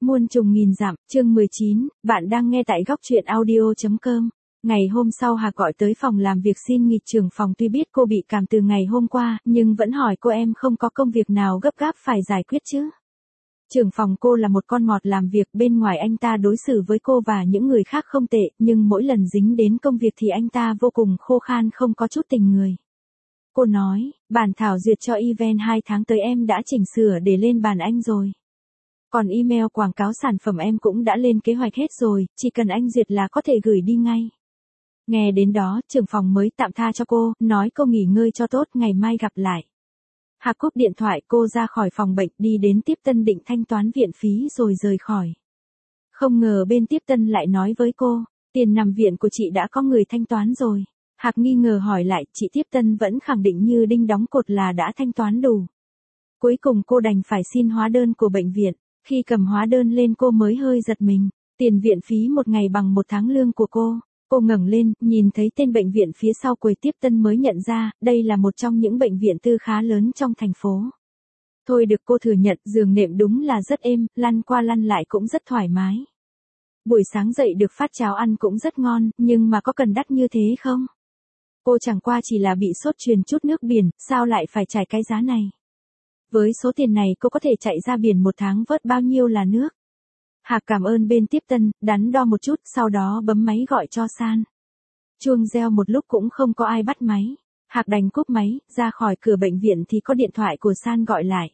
Muôn trùng nghìn dặm, chương 19, bạn đang nghe tại góc truyện audio.com. Ngày hôm sau Hà gọi tới phòng làm việc xin nghỉ trưởng phòng, tuy biết cô bị cảm từ ngày hôm qua, nhưng vẫn hỏi cô em không có công việc nào gấp gáp phải giải quyết chứ. Trưởng phòng cô là một con mọt làm việc, bên ngoài anh ta đối xử với cô và những người khác không tệ, nhưng mỗi lần dính đến công việc thì anh ta vô cùng khô khan, không có chút tình người. Cô nói, bản thảo duyệt cho event 2 tháng tới em đã chỉnh sửa để lên bàn anh rồi. Còn email quảng cáo sản phẩm em cũng đã lên kế hoạch hết rồi, chỉ cần anh duyệt là có thể gửi đi ngay. Nghe đến đó, trưởng phòng mới tạm tha cho cô, nói cô nghỉ ngơi cho tốt, ngày mai gặp lại. Hà cúp điện thoại, cô ra khỏi phòng bệnh, đi đến tiếp tân định thanh toán viện phí rồi rời khỏi. Không ngờ bên tiếp tân lại nói với cô, tiền nằm viện của chị đã có người thanh toán rồi. Hạc nghi ngờ hỏi lại, chị tiếp tân vẫn khẳng định như đinh đóng cột là đã thanh toán đủ. Cuối cùng cô đành phải xin hóa đơn của bệnh viện. Khi cầm hóa đơn lên cô mới hơi giật mình, tiền viện phí một ngày bằng 1 tháng lương của cô. Cô ngẩng lên, nhìn thấy tên bệnh viện phía sau quầy tiếp tân mới nhận ra, đây là một trong những bệnh viện tư khá lớn trong thành phố. Thôi được, cô thừa nhận, giường nệm đúng là rất êm, lăn qua lăn lại cũng rất thoải mái. Buổi sáng dậy được phát cháo ăn cũng rất ngon, nhưng mà có cần đắt như thế không? Cô chẳng qua chỉ là bị sốt truyền chút nước biển, sao lại phải trả cái giá này? Với số tiền này cô có thể chạy ra biển 1 tháng vớt bao nhiêu là nước. Hạc cảm ơn bên tiếp tân, đắn đo một chút, sau đó bấm máy gọi cho San. Chuông reo một lúc cũng không có ai bắt máy. Hạc đành cúp máy, ra khỏi cửa bệnh viện thì có điện thoại của San gọi lại.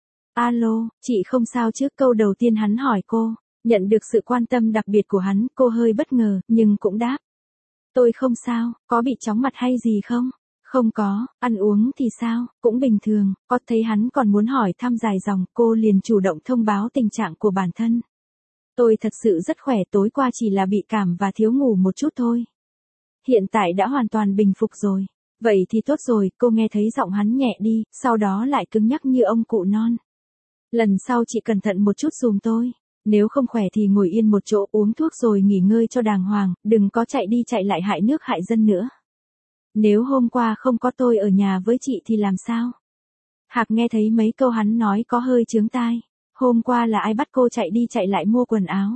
Alo, chị không sao chứ? Câu đầu tiên hắn hỏi cô. Nhận được sự quan tâm đặc biệt của hắn, cô hơi bất ngờ, nhưng cũng đáp. Tôi không sao, có bị chóng mặt hay gì không? Không có, ăn uống thì sao, cũng bình thường. Có thấy hắn còn muốn hỏi thăm dài dòng, cô liền chủ động thông báo tình trạng của bản thân. Tôi thật sự rất khỏe, tối qua chỉ là bị cảm và thiếu ngủ một chút thôi. Hiện tại đã hoàn toàn bình phục rồi. Vậy thì tốt rồi, cô nghe thấy giọng hắn nhẹ đi, sau đó lại cứng nhắc như ông cụ non. Lần sau chị cẩn thận một chút giùm tôi. Nếu không khỏe thì ngồi yên một chỗ uống thuốc rồi nghỉ ngơi cho đàng hoàng, đừng có chạy đi chạy lại hại nước hại dân nữa. Nếu hôm qua không có tôi ở nhà với chị thì làm sao? Hạc nghe thấy mấy câu hắn nói có hơi chướng tai. Hôm qua là ai bắt cô chạy đi chạy lại mua quần áo?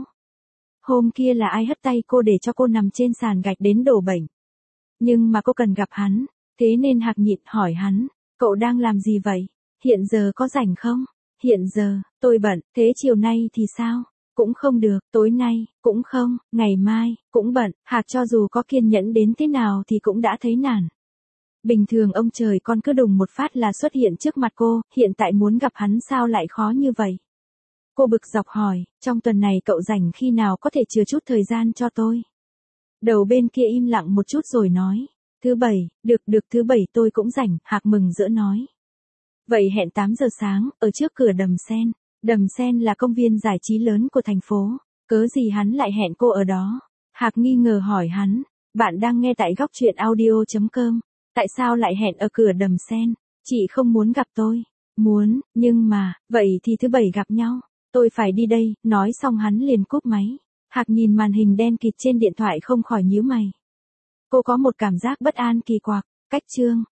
Hôm kia là ai hất tay cô để cho cô nằm trên sàn gạch đến đổ bệnh? Nhưng mà cô cần gặp hắn, thế nên Hạc nhịn hỏi hắn, cậu đang làm gì vậy? Hiện giờ có rảnh không? Hiện giờ, tôi bận, thế chiều nay thì sao? Cũng không được, tối nay, cũng không, ngày mai, cũng bận. Hạc cho dù có kiên nhẫn đến thế nào thì cũng đã thấy nản. Bình thường ông trời con cứ đùng một phát là xuất hiện trước mặt cô, hiện tại muốn gặp hắn sao lại khó như vậy? Cô bực dọc hỏi, trong tuần này cậu rảnh khi nào có thể chừa chút thời gian cho tôi? Đầu bên kia im lặng một chút rồi nói, thứ Bảy, được thứ Bảy tôi cũng rảnh, Hạc mừng rỡ nói. Vậy hẹn 8 giờ sáng, ở trước cửa Đầm Sen. Đầm Sen là công viên giải trí lớn của thành phố. Cớ gì hắn lại hẹn cô ở đó? Hạc nghi ngờ hỏi hắn, bạn đang nghe tại góc truyện audio.com. Tại sao lại hẹn ở cửa Đầm Sen? Chị không muốn gặp tôi. Muốn, nhưng mà, vậy thì thứ Bảy gặp nhau. Tôi phải đi đây, nói xong hắn liền cúp máy. Hạc nhìn màn hình đen kịt trên điện thoại không khỏi nhíu mày. Cô có một cảm giác bất an kỳ quặc. Cách chương.